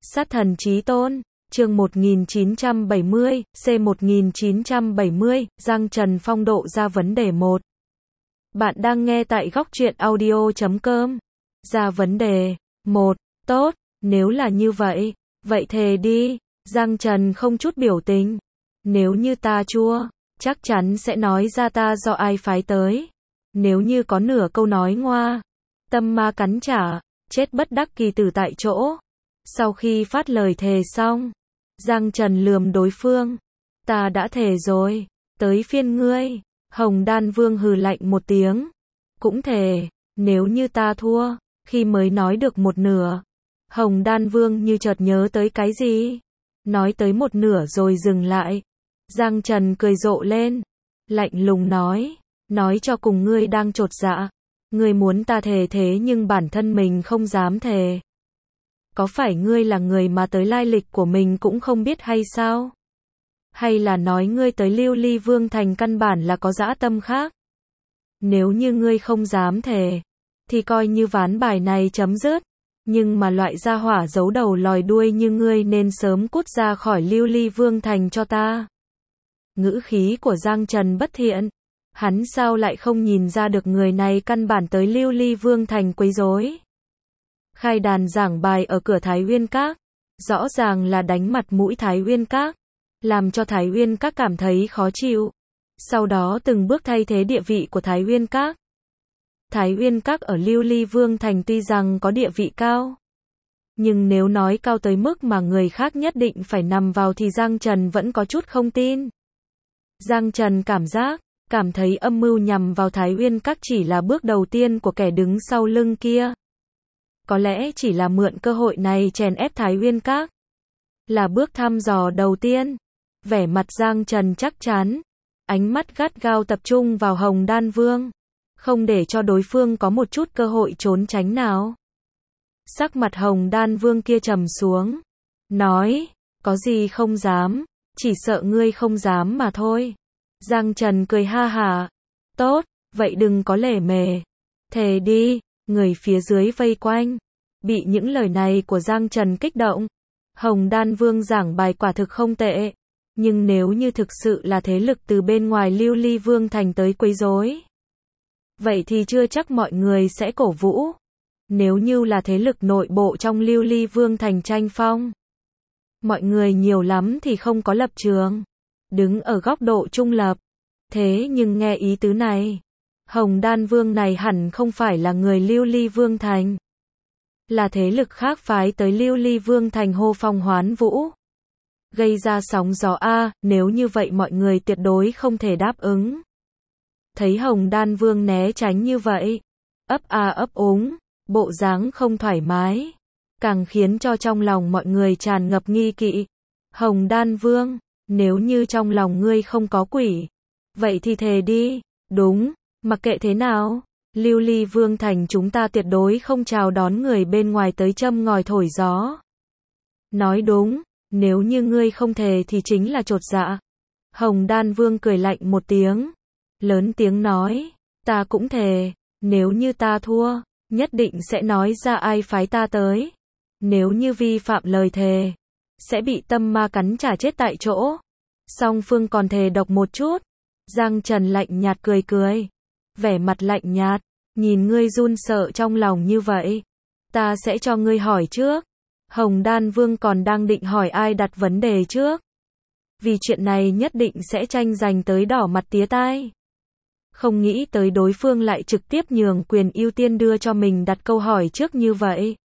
Sát thần chí tôn, chương 1970, C1970, Giang Trần phong độ ra vấn đề 1. Bạn đang nghe tại góc truyện audio.com. Ra vấn đề 1. Tốt, nếu là như vậy, vậy thề đi. Giang Trần không chút biểu tình. Nếu như ta chua, chắc chắn sẽ nói ra ta do ai phái tới. Nếu như có nửa câu nói ngoa, tâm ma cắn trả, chết bất đắc kỳ tử tại chỗ. Sau khi phát lời thề xong, Giang Trần lườm đối phương. Ta đã thề rồi, tới phiên ngươi. Hồng Đan Vương hừ lạnh một tiếng. Cũng thề, nếu như ta thua, khi mới nói được một nửa. Hồng Đan Vương như chợt nhớ tới cái gì. Nói tới một nửa rồi dừng lại. Giang Trần cười rộ lên. Lạnh lùng nói cho cùng ngươi đang chột dạ. Ngươi muốn ta thề thế nhưng bản thân mình không dám thề. Có phải ngươi là người mà tới lai lịch của mình cũng không biết hay sao? Hay là nói ngươi tới Lưu Ly Vương Thành căn bản là có dã tâm khác? Nếu như ngươi không dám thề, thì coi như ván bài này chấm dứt. Nhưng mà loại gia hỏa giấu đầu lòi đuôi như ngươi nên sớm cút ra khỏi Lưu Ly Vương Thành cho ta. Ngữ khí của Giang Trần bất thiện. Hắn sao lại không nhìn ra được người này căn bản tới Lưu Ly Vương Thành quấy rối. Khai đàn giảng bài ở cửa Thái Uyên Các, rõ ràng là đánh mặt mũi Thái Uyên Các, làm cho Thái Uyên Các cảm thấy khó chịu. Sau đó từng bước thay thế địa vị của Thái Uyên Các. Thái Uyên Các ở Lưu Ly Vương Thành tuy rằng có địa vị cao, nhưng nếu nói cao tới mức mà người khác nhất định phải nằm vào thì Giang Trần vẫn có chút không tin. Giang Trần cảm thấy âm mưu nhằm vào Thái Uyên Các chỉ là bước đầu tiên của kẻ đứng sau lưng kia. Có lẽ chỉ là mượn cơ hội này chèn ép Thái Uyên Các. Là bước thăm dò đầu tiên. Vẻ mặt Giang Trần chắc chắn. Ánh mắt gắt gao tập trung vào Hồng Đan Vương. Không để cho đối phương có một chút cơ hội trốn tránh nào. Sắc mặt Hồng Đan Vương kia trầm xuống. Nói, có gì không dám, chỉ sợ ngươi không dám mà thôi. Giang Trần cười ha hả. Tốt, vậy đừng có lề mề. Thề đi. Người phía dưới vây quanh, bị những lời này của Giang Trần kích động. Hồng Đan Vương giảng bài quả thực không tệ, nhưng nếu như thực sự là thế lực từ bên ngoài Lưu Ly Vương Thành tới quấy rối, vậy thì chưa chắc mọi người sẽ cổ vũ. Nếu như là thế lực nội bộ trong Lưu Ly Vương Thành tranh phong, mọi người nhiều lắm thì không có lập trường, đứng ở góc độ trung lập. Thế nhưng nghe ý tứ này, Hồng Đan Vương này hẳn không phải là người Lưu Ly Vương Thành. Là thế lực khác phái tới Lưu Ly Vương Thành hô phong hoán vũ. Gây ra sóng gió nếu như vậy mọi người tuyệt đối không thể đáp ứng. Thấy Hồng Đan Vương né tránh như vậy, ấp úng, bộ dáng không thoải mái, càng khiến cho trong lòng mọi người tràn ngập nghi kỵ. Hồng Đan Vương, nếu như trong lòng ngươi không có quỷ, vậy thì thề đi. Đúng. Mặc kệ thế nào, Lưu Ly Vương Thành chúng ta tuyệt đối không chào đón người bên ngoài tới châm ngòi thổi gió. Nói đúng, nếu như ngươi không thề thì chính là chột dạ. Hồng Đan Vương cười lạnh một tiếng, lớn tiếng nói, ta cũng thề, nếu như ta thua, nhất định sẽ nói ra ai phái ta tới. Nếu như vi phạm lời thề, sẽ bị tâm ma cắn trả chết tại chỗ. Song phương còn thề độc một chút. Giang Trần lạnh nhạt cười. Vẻ mặt lạnh nhạt, nhìn ngươi run sợ trong lòng như vậy. Ta sẽ cho ngươi hỏi trước. Hồng Đan Vương còn đang định hỏi ai đặt vấn đề trước. Vì chuyện này nhất định sẽ tranh giành tới đỏ mặt tía tai. Không nghĩ tới đối phương lại trực tiếp nhường quyền ưu tiên đưa cho mình đặt câu hỏi trước như vậy.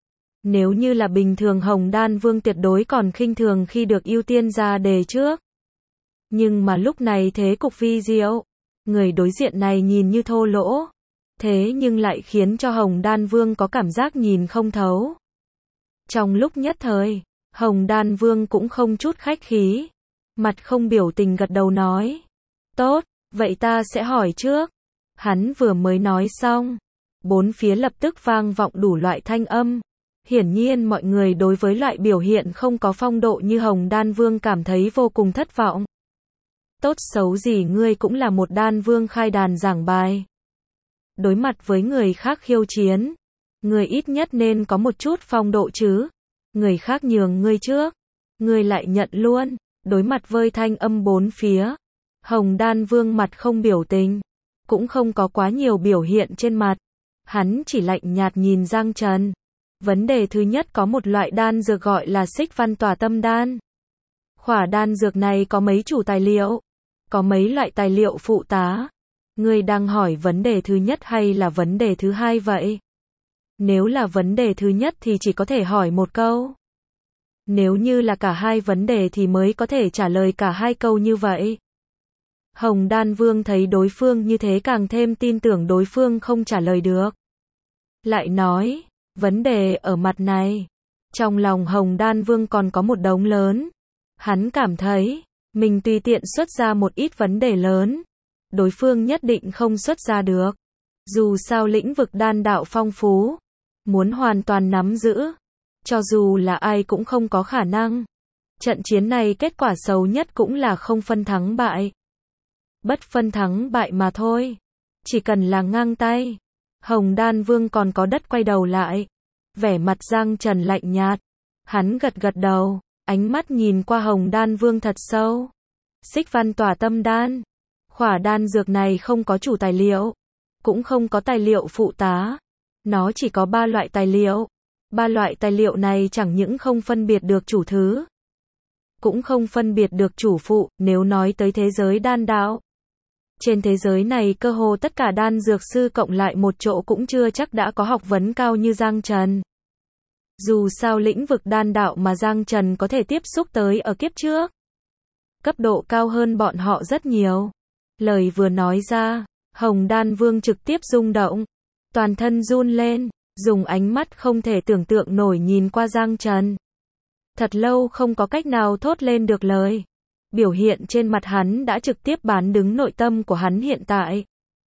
Nếu như là bình thường Hồng Đan Vương tuyệt đối còn khinh thường khi được ưu tiên ra đề trước. Nhưng mà lúc này thế cục vi diệu. Người đối diện này nhìn như thô lỗ, thế nhưng lại khiến cho Hồng Đan Vương có cảm giác nhìn không thấu. Trong lúc nhất thời, Hồng Đan Vương cũng không chút khách khí, mặt không biểu tình gật đầu nói. Tốt, vậy ta sẽ hỏi trước. Hắn vừa mới nói xong, bốn phía lập tức vang vọng đủ loại thanh âm. Hiển nhiên mọi người đối với loại biểu hiện không có phong độ như Hồng Đan Vương cảm thấy vô cùng thất vọng. Tốt xấu gì ngươi cũng là một đan vương khai đàn giảng bài. Đối mặt với người khác khiêu chiến, người ít nhất nên có một chút phong độ chứ. người khác nhường ngươi trước, ngươi lại nhận luôn. Đối mặt với thanh âm bốn phía, Hồng Đan Vương mặt không biểu tình, cũng không có quá nhiều biểu hiện trên mặt. Hắn chỉ lạnh nhạt nhìn Giang Trần. Vấn đề thứ nhất, có một loại đan dược gọi là Xích Văn Tỏa Tâm Đan. Khỏa đan dược này có mấy chủ tài liệu, có mấy loại tài liệu phụ tá. Ngươi đang hỏi vấn đề thứ nhất hay là vấn đề thứ hai vậy? Nếu là vấn đề thứ nhất thì chỉ có thể hỏi một câu. Nếu như là cả hai vấn đề thì mới có thể trả lời cả hai câu như vậy. Hồng Đan Vương thấy đối phương như thế càng thêm tin tưởng đối phương không trả lời được. Lại nói, vấn đề ở mặt này. Trong lòng Hồng Đan Vương còn có một đống lớn. Hắn cảm thấy, mình tùy tiện xuất ra một ít vấn đề lớn, đối phương nhất định không xuất ra được. Dù sao lĩnh vực đan đạo phong phú, muốn hoàn toàn nắm giữ, cho dù là ai cũng không có khả năng. Trận chiến này kết quả xấu nhất cũng là không phân thắng bại. Bất phân thắng bại mà thôi. Chỉ cần là ngang tay. Hồng Đan Vương còn có đất quay đầu lại. Vẻ mặt Giang Trần lạnh nhạt. Hắn gật gật đầu, ánh mắt nhìn qua Hồng Đan Vương thật sâu. Xích Văn Tỏa Tâm Đan. Khỏa đan dược này không có chủ tài liệu, cũng không có tài liệu phụ tá. Nó chỉ có 3 loại tài liệu. 3 loại tài liệu này chẳng những không phân biệt được chủ thứ, cũng không phân biệt được chủ phụ. Nếu nói tới thế giới đan đạo, trên thế giới này cơ hồ tất cả đan dược sư cộng lại một chỗ cũng chưa chắc đã có học vấn cao như Giang Trần. Dù sao lĩnh vực đan đạo mà Giang Trần có thể tiếp xúc tới ở kiếp trước, cấp độ cao hơn bọn họ rất nhiều. Lời vừa nói ra, Hồng Đan Vương trực tiếp rung động, toàn thân run lên, dùng ánh mắt không thể tưởng tượng nổi nhìn qua Giang Trần. Thật lâu không có cách nào thốt lên được lời. Biểu hiện trên mặt hắn đã trực tiếp bán đứng nội tâm của hắn hiện tại.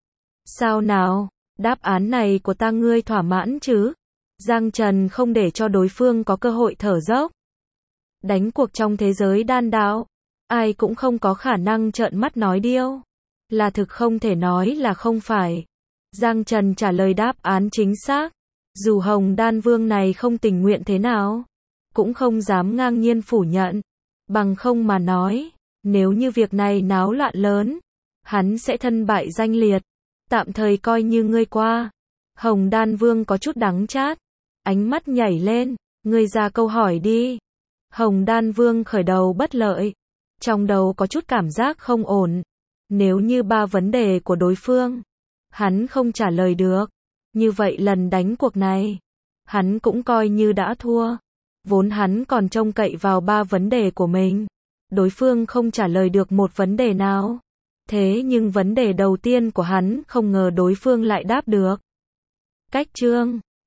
Sao nào, đáp án này của ta ngươi thỏa mãn chứ? Giang Trần không để cho đối phương có cơ hội thở dốc. Đánh cuộc trong thế giới đan đạo, ai cũng không có khả năng trợn mắt nói điêu. Là thực không thể nói là không phải. Giang Trần trả lời đáp án chính xác. Dù Hồng Đan Vương này không tình nguyện thế nào, cũng không dám ngang nhiên phủ nhận. Bằng không mà nói, nếu như việc này náo loạn lớn, hắn sẽ thân bại danh liệt. Tạm thời coi như ngươi qua. Hồng Đan Vương có chút đắng chát, ánh mắt nhảy lên, ngươi ra câu hỏi đi. Hồng Đan Vương khởi đầu bất lợi, trong đầu có chút cảm giác không ổn. Nếu như 3 vấn đề của đối phương, hắn không trả lời được, như vậy lần đánh cuộc này, hắn cũng coi như đã thua. Vốn hắn còn trông cậy vào 3 vấn đề của mình, đối phương không trả lời được một vấn đề nào. Thế nhưng vấn đề đầu tiên của hắn không ngờ đối phương lại đáp được. Cách chương